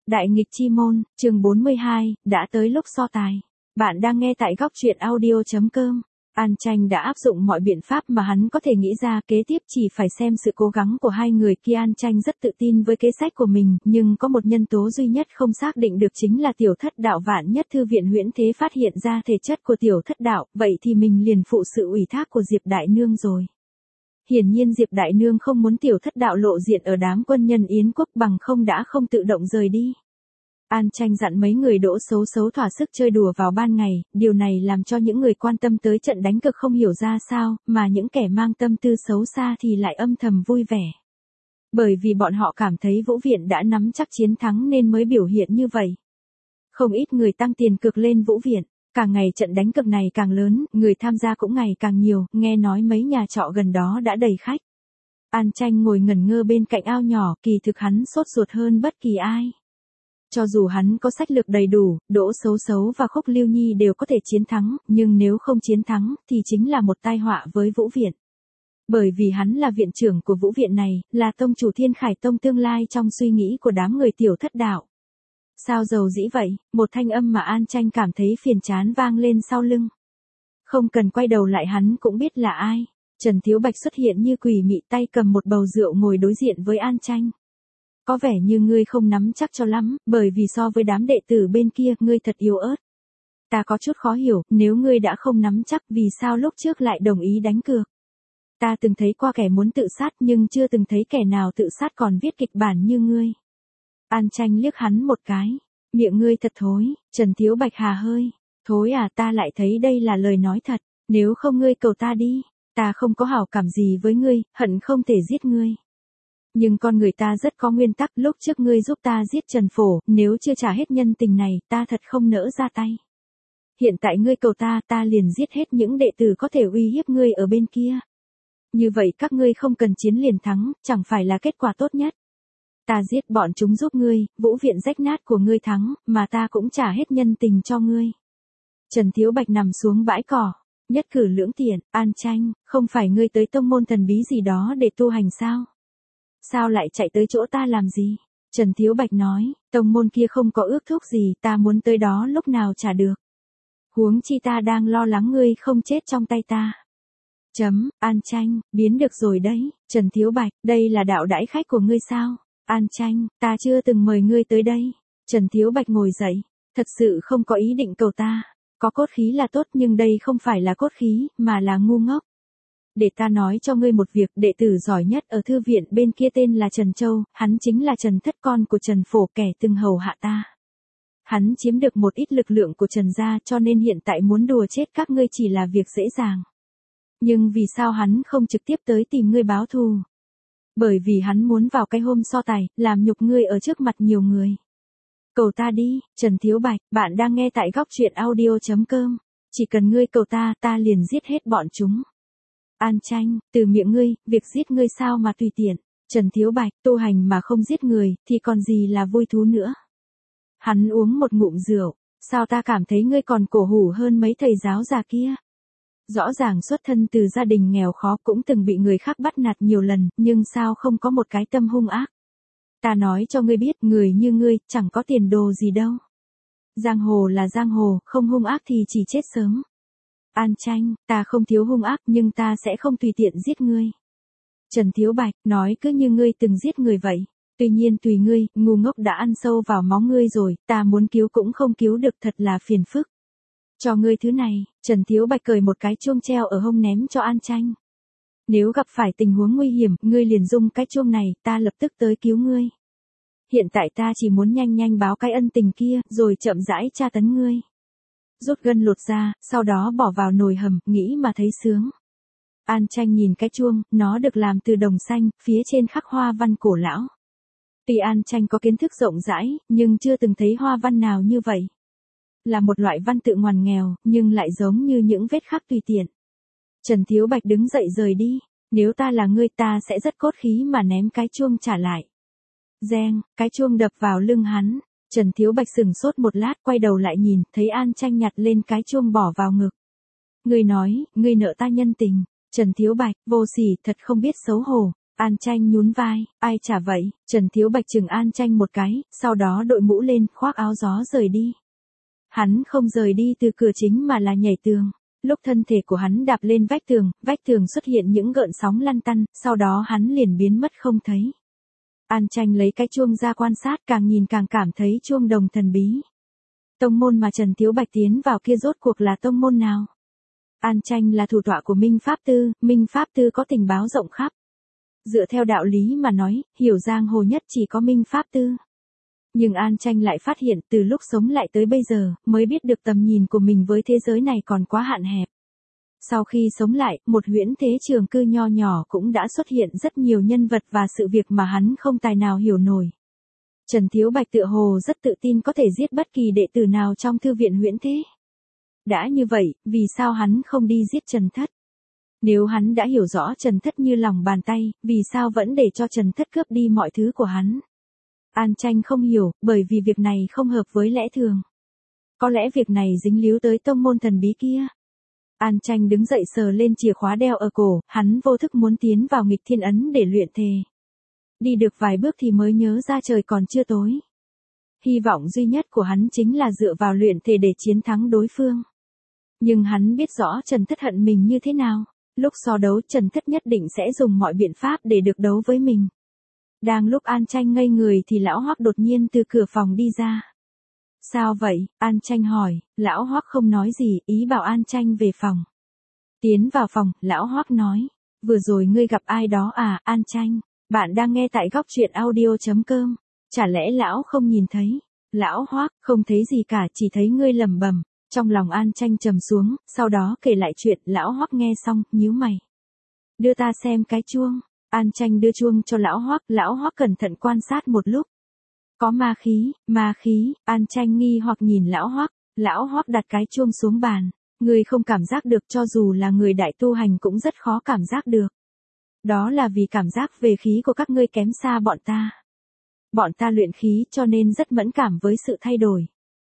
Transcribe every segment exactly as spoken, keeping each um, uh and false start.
Đại nghịch chi môn, chương bốn mươi hai, đã tới lúc so tài. Bạn đang nghe tại góc truyện audio chấm com. An Tranh đã áp dụng mọi biện pháp mà hắn có thể nghĩ ra, kế tiếp chỉ phải xem sự cố gắng của hai người kia. An Tranh rất tự tin với kế sách của mình, nhưng có một nhân tố duy nhất không xác định được, chính là Tiểu Thất Đạo. Vạn nhất Thư viện Huyễn Thế phát hiện ra thể chất của Tiểu Thất Đạo, vậy thì mình liền phụ sự ủy thác của Diệp Đại Nương rồi. Hiển nhiên Diệp Đại Nương không muốn Tiểu Thất Đạo lộ diện ở đám quân nhân Yến quốc, bằng không đã không tự động rời đi. An Tranh dặn mấy người Đỗ xấu xấu thỏa sức chơi đùa vào ban ngày, điều này làm cho những người quan tâm tới trận đánh cực không hiểu ra sao, mà những kẻ mang tâm tư xấu xa thì lại âm thầm vui vẻ. Bởi vì bọn họ cảm thấy Vũ Viện đã nắm chắc chiến thắng nên mới biểu hiện như vậy. Không ít người tăng tiền cược lên Vũ Viện. Càng ngày trận đánh cược này càng lớn, người tham gia cũng ngày càng nhiều, nghe nói mấy nhà trọ gần đó đã đầy khách. An Tranh ngồi ngẩn ngơ bên cạnh ao nhỏ, kỳ thực hắn sốt ruột hơn bất kỳ ai. Cho dù hắn có sách lược đầy đủ, Đỗ xấu xấu và Khúc Lưu Nhi đều có thể chiến thắng, nhưng nếu không chiến thắng thì chính là một tai họa với Vũ Viện. Bởi vì hắn là viện trưởng của Vũ Viện này, là tông chủ Thiên Khải Tông tương lai trong suy nghĩ của đám người Tiểu Thất Đạo. Sao dầu dĩ vậy, một thanh âm mà An Tranh cảm thấy phiền chán vang lên sau lưng. Không cần quay đầu lại hắn cũng biết là ai. Trần Thiếu Bạch xuất hiện như quỷ mị, tay cầm một bầu rượu ngồi đối diện với An Tranh. Có vẻ như ngươi không nắm chắc cho lắm, bởi vì so với đám đệ tử bên kia, ngươi thật yếu ớt. Ta có chút khó hiểu, nếu ngươi đã không nắm chắc, vì sao lúc trước lại đồng ý đánh cược. Ta từng thấy qua kẻ muốn tự sát nhưng chưa từng thấy kẻ nào tự sát còn viết kịch bản như ngươi. An Tranh liếc hắn một cái. Miệng ngươi thật thối. Trần Thiếu Bạch hà hơi. Thối à, ta lại thấy đây là lời nói thật. Nếu không ngươi cầu ta đi. Ta không có hảo cảm gì với ngươi, hận không thể giết ngươi. Nhưng con người ta rất có nguyên tắc, lúc trước ngươi giúp ta giết Trần Phổ, nếu chưa trả hết nhân tình này, ta thật không nỡ ra tay. Hiện tại ngươi cầu ta, ta liền giết hết những đệ tử có thể uy hiếp ngươi ở bên kia. Như vậy các ngươi không cần chiến liền thắng, chẳng phải là kết quả tốt nhất. Ta giết bọn chúng giúp ngươi, Vũ Viện rách nát của ngươi thắng, mà ta cũng trả hết nhân tình cho ngươi. Trần Thiếu Bạch nằm xuống bãi cỏ, nhất cử lưỡng tiện. An Tranh, không phải ngươi tới tông môn thần bí gì đó để tu hành sao? Sao lại chạy tới chỗ ta làm gì? Trần Thiếu Bạch nói, tông môn kia không có ước thúc gì, ta muốn tới đó lúc nào trả được. Huống chi ta đang lo lắng ngươi không chết trong tay ta. Chấm, An Tranh, biến được rồi đấy. Trần Thiếu Bạch, đây là đạo đãi khách của ngươi sao? An Tranh, ta chưa từng mời ngươi tới đây. Trần Thiếu Bạch ngồi dậy, thật sự không có ý định cầu ta. Có cốt khí là tốt nhưng đây không phải là cốt khí, mà là ngu ngốc. Để ta nói cho ngươi một việc, đệ tử giỏi nhất ở thư viện bên kia tên là Trần Châu, hắn chính là Trần Thất, con của Trần Phổ, kẻ từng hầu hạ ta. Hắn chiếm được một ít lực lượng của Trần gia, cho nên hiện tại muốn đùa chết các ngươi chỉ là việc dễ dàng. Nhưng vì sao hắn không trực tiếp tới tìm ngươi báo thù? Bởi vì hắn muốn vào cái hôm so tài, làm nhục ngươi ở trước mặt nhiều người. Cầu ta đi. Trần Thiếu Bạch, bạn đang nghe tại góc truyện audio chấm com. Chỉ cần ngươi cầu ta, ta liền giết hết bọn chúng. An Tranh, từ miệng ngươi, việc giết ngươi sao mà tùy tiện. Trần Thiếu Bạch, tu hành mà không giết người, thì còn gì là vui thú nữa. Hắn uống một ngụm rượu, sao ta cảm thấy ngươi còn cổ hủ hơn mấy thầy giáo già kia. Rõ ràng xuất thân từ gia đình nghèo khó, cũng từng bị người khác bắt nạt nhiều lần, nhưng sao không có một cái tâm hung ác. Ta nói cho ngươi biết, người như ngươi, chẳng có tiền đồ gì đâu. Giang hồ là giang hồ, không hung ác thì chỉ chết sớm. An Tranh, ta không thiếu hung ác nhưng ta sẽ không tùy tiện giết ngươi. Trần Thiếu Bạch, nói cứ như ngươi từng giết người vậy. Tuy nhiên tùy ngươi, ngu ngốc đã ăn sâu vào máu ngươi rồi, ta muốn cứu cũng không cứu được, thật là phiền phức. Cho ngươi thứ này. Trần Thiếu Bạch cởi một cái chuông treo ở hông ném cho An Tranh. Nếu gặp phải tình huống nguy hiểm, ngươi liền dùng cái chuông này, ta lập tức tới cứu ngươi. Hiện tại ta chỉ muốn nhanh nhanh báo cái ân tình kia, rồi chậm rãi tra tấn ngươi. Rút gân lột ra, sau đó bỏ vào nồi hầm, nghĩ mà thấy sướng. An Tranh nhìn cái chuông, nó được làm từ đồng xanh, phía trên khắc hoa văn cổ lão. Tuy An Tranh có kiến thức rộng rãi, nhưng chưa từng thấy hoa văn nào như vậy. Là một loại văn tự ngoằn nghèo, nhưng lại giống như những vết khắc tùy tiện. Trần Thiếu Bạch đứng dậy rời đi. Nếu ta là ngươi, ta sẽ rất cốt khí mà ném cái chuông trả lại. Reng, cái chuông đập vào lưng hắn. Trần Thiếu Bạch sừng sốt một lát, quay đầu lại nhìn, thấy An Tranh nhặt lên cái chuông bỏ vào ngực. Ngươi nói, ngươi nợ ta nhân tình. Trần Thiếu Bạch, vô sỉ, thật không biết xấu hổ. An Tranh nhún vai, ai chả vậy, Trần Thiếu Bạch chừng An Tranh một cái, sau đó đội mũ lên, khoác áo gió rời đi. Hắn không rời đi từ cửa chính mà là nhảy tường. Lúc thân thể của hắn đạp lên vách tường, vách tường xuất hiện những gợn sóng lăn tăn, sau đó hắn liền biến mất không thấy. An Tranh lấy cái chuông ra quan sát, càng nhìn càng cảm thấy chuông đồng thần bí. Tông môn mà Trần Thiếu Bạch tiến vào kia rốt cuộc là tông môn nào? An Tranh là thủ tọa của Minh Pháp Tư, Minh Pháp Tư có tình báo rộng khắp. Dựa theo đạo lý mà nói, hiểu giang hồ nhất chỉ có Minh Pháp Tư. Nhưng An Tranh lại phát hiện từ lúc sống lại tới bây giờ, mới biết được tầm nhìn của mình với thế giới này còn quá hạn hẹp. Sau khi sống lại, một huyễn thế trường cư nho nhỏ cũng đã xuất hiện rất nhiều nhân vật và sự việc mà hắn không tài nào hiểu nổi. Trần Thiếu Bạch tựa hồ rất tự tin có thể giết bất kỳ đệ tử nào trong thư viện huyễn thế. Đã như vậy, vì sao hắn không đi giết Trần Thất? Nếu hắn đã hiểu rõ Trần Thất như lòng bàn tay, vì sao vẫn để cho Trần Thất cướp đi mọi thứ của hắn? An Tranh không hiểu, bởi vì việc này không hợp với lẽ thường. Có lẽ việc này dính líu tới tông môn thần bí kia. An Tranh đứng dậy sờ lên chìa khóa đeo ở cổ, hắn vô thức muốn tiến vào nghịch thiên ấn để luyện thề. Đi được vài bước thì mới nhớ ra trời còn chưa tối. Hy vọng duy nhất của hắn chính là dựa vào luyện thề để chiến thắng đối phương. Nhưng hắn biết rõ Trần Thất hận mình như thế nào. Lúc so đấu Trần Thất nhất định sẽ dùng mọi biện pháp để được đấu với mình. Đang lúc An Tranh ngây người thì lão Hoắc đột nhiên từ cửa phòng đi ra. Sao vậy? An Tranh hỏi, lão Hoắc không nói gì, ý bảo An Tranh về phòng. Tiến vào phòng, lão Hoắc nói, vừa rồi ngươi gặp ai đó à, An Tranh, bạn đang nghe tại góc truyện audio chấm com, chả lẽ lão không nhìn thấy? Lão Hoắc, không thấy gì cả, chỉ thấy ngươi lẩm bẩm. Trong lòng An Tranh trầm xuống, sau đó kể lại chuyện, lão Hoắc nghe xong, nhíu mày. Đưa ta xem cái chuông. An Tranh đưa chuông cho lão Hoắc, lão Hoắc cẩn thận quan sát một lúc. Có ma khí, ma khí, An Tranh nghi hoặc nhìn lão Hoắc, lão Hoắc đặt cái chuông xuống bàn. Người không cảm giác được, cho dù là người đại tu hành cũng rất khó cảm giác được. Đó là vì cảm giác về khí của các ngươi kém xa bọn ta. Bọn ta luyện khí cho nên rất mẫn cảm với sự thay đổi.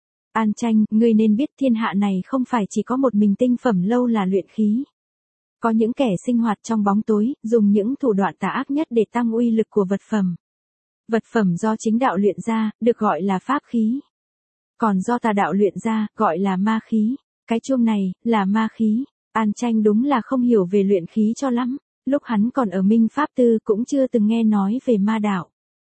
An Tranh, ngươi nên biết thiên hạ này không phải chỉ có một mình tinh phẩm lâu là luyện khí. Có những kẻ sinh hoạt trong bóng tối, dùng những thủ đoạn tà ác nhất để tăng uy lực của vật phẩm. Vật phẩm do chính đạo luyện ra, được gọi là pháp khí. Còn do tà đạo luyện ra, gọi là ma khí. Cái chuông này, là ma khí. An Tranh đúng là không hiểu về luyện khí cho lắm. Lúc hắn còn ở Minh Pháp Tư cũng chưa từng nghe nói về ma đạo.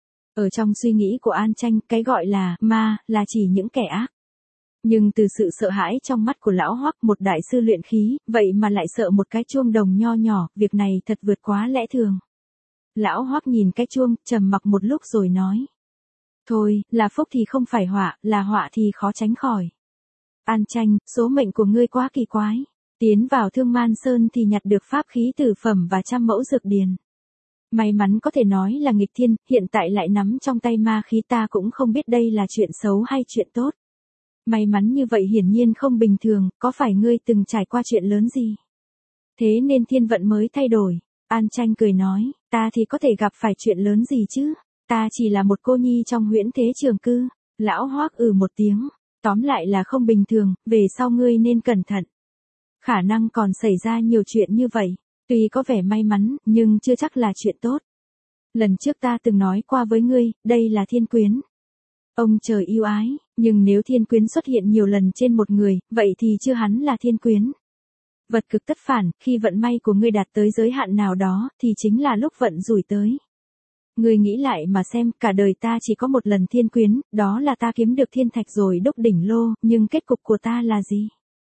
Ở trong suy nghĩ của An Tranh, cái gọi là ma, là chỉ những kẻ ác. Nhưng từ sự sợ hãi trong mắt của lão Hoắc, một đại sư luyện khí, vậy mà lại sợ một cái chuông đồng nho nhỏ, việc này thật vượt quá lẽ thường. Lão Hoắc nhìn cái chuông, trầm mặc một lúc rồi nói. Thôi, là phúc thì không phải họa, là họa thì khó tránh khỏi. An Tranh, số mệnh của ngươi quá kỳ quái. Tiến vào Thương Man Sơn thì nhặt được pháp khí tử phẩm và trăm mẫu dược điền. May mắn có thể nói là nghịch thiên, hiện tại lại nắm trong tay ma khí, ta cũng không biết đây là chuyện xấu hay chuyện tốt. May mắn như vậy hiển nhiên không bình thường, có phải ngươi từng trải qua chuyện lớn gì? Thế nên thiên vận mới thay đổi. An Tranh cười nói, ta thì có thể gặp phải chuyện lớn gì chứ? Ta chỉ là một cô nhi trong huyễn thế trường cư. Lão Hoắc ừ một tiếng, tóm lại là không bình thường, về sau ngươi nên cẩn thận. Khả năng còn xảy ra nhiều chuyện như vậy, tuy có vẻ may mắn, nhưng chưa chắc là chuyện tốt. Lần trước ta từng nói qua với ngươi, đây là thiên quyến. Ông trời yêu ái, nhưng nếu thiên quyến xuất hiện nhiều lần trên một người, vậy thì chưa hắn là thiên quyến. Vật cực tất phản, khi vận may của ngươi đạt tới giới hạn nào đó, thì chính là lúc vận rủi tới. Ngươi nghĩ lại mà xem, cả đời ta chỉ có một lần thiên quyến, đó là ta kiếm được thiên thạch rồi đúc đỉnh lô, nhưng kết cục của ta là gì?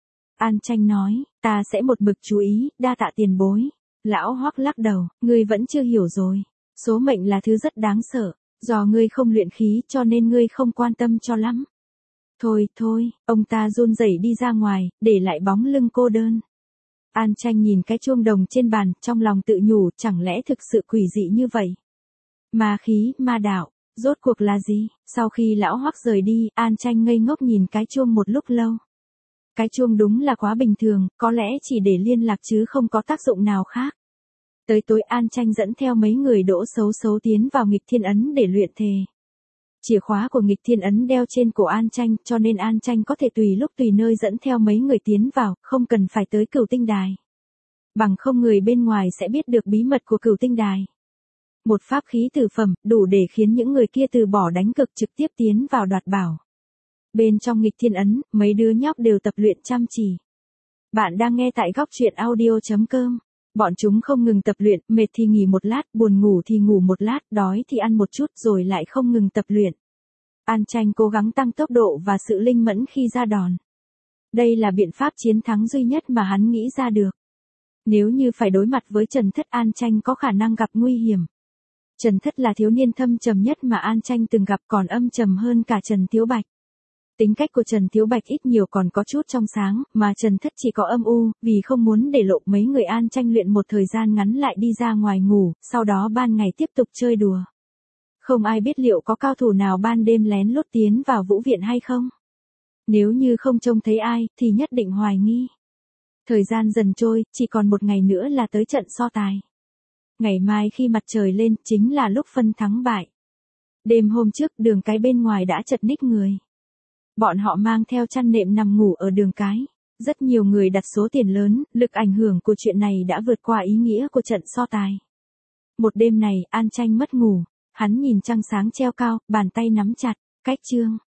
An Tranh nói, ta sẽ một mực chú ý, đa tạ tiền bối. Lão Hoắc lắc đầu, ngươi vẫn chưa hiểu rồi. Số mệnh là thứ rất đáng sợ. Do ngươi không luyện khí cho nên ngươi không quan tâm cho lắm. Thôi, thôi, ông ta run rẩy đi ra ngoài, để lại bóng lưng cô đơn. An Tranh nhìn cái chuông đồng trên bàn, trong lòng tự nhủ, chẳng lẽ thực sự quỷ dị như vậy? Ma khí, ma đạo, rốt cuộc là gì? Sau khi lão Hoắc rời đi, An Tranh ngây ngốc nhìn cái chuông một lúc lâu. Cái chuông đúng là quá bình thường, có lẽ chỉ để liên lạc chứ không có tác dụng nào khác. Tới tối An Tranh dẫn theo mấy người đỗ xấu xấu tiến vào nghịch thiên ấn để luyện thề. Chìa khóa của nghịch thiên ấn đeo trên cổ An Tranh, cho nên An Tranh có thể tùy lúc tùy nơi dẫn theo mấy người tiến vào, không cần phải tới Cửu Tinh Đài. Bằng không người bên ngoài sẽ biết được bí mật của Cửu Tinh Đài. Một pháp khí tử phẩm, đủ để khiến những người kia từ bỏ đánh cực trực tiếp tiến vào đoạt bảo. Bên trong nghịch thiên ấn, mấy đứa nhóc đều tập luyện chăm chỉ. Bạn đang nghe tại góc truyện audio.com. Bọn chúng không ngừng tập luyện, mệt thì nghỉ một lát, buồn ngủ thì ngủ một lát, đói thì ăn một chút rồi lại không ngừng tập luyện. An Tranh cố gắng tăng tốc độ và sự linh mẫn khi ra đòn. Đây là biện pháp chiến thắng duy nhất mà hắn nghĩ ra được. Nếu như phải đối mặt với Trần Thất, An Tranh có khả năng gặp nguy hiểm. Trần Thất là thiếu niên thâm trầm nhất mà An Tranh từng gặp, còn âm trầm hơn cả Trần Thiếu Bạch. Tính cách của Trần Thiếu Bạch ít nhiều còn có chút trong sáng, mà Trần Thất chỉ có âm u, vì không muốn để lộ mấy người An Tranh luyện một thời gian ngắn lại đi ra ngoài ngủ, sau đó ban ngày tiếp tục chơi đùa. Không ai biết liệu có cao thủ nào ban đêm lén lút tiến vào vũ viện hay không. Nếu như không trông thấy ai, thì nhất định hoài nghi. Thời gian dần trôi, chỉ còn một ngày nữa là tới trận so tài. Ngày mai khi mặt trời lên, chính là lúc phân thắng bại. Đêm hôm trước, đường cái bên ngoài đã chật ních người. Bọn họ mang theo chăn nệm nằm ngủ ở đường cái. Rất nhiều người đặt số tiền lớn, lực ảnh hưởng của chuyện này đã vượt qua ý nghĩa của trận so tài. Một đêm này, An Tranh mất ngủ. Hắn nhìn trăng sáng treo cao, bàn tay nắm chặt, cách chương.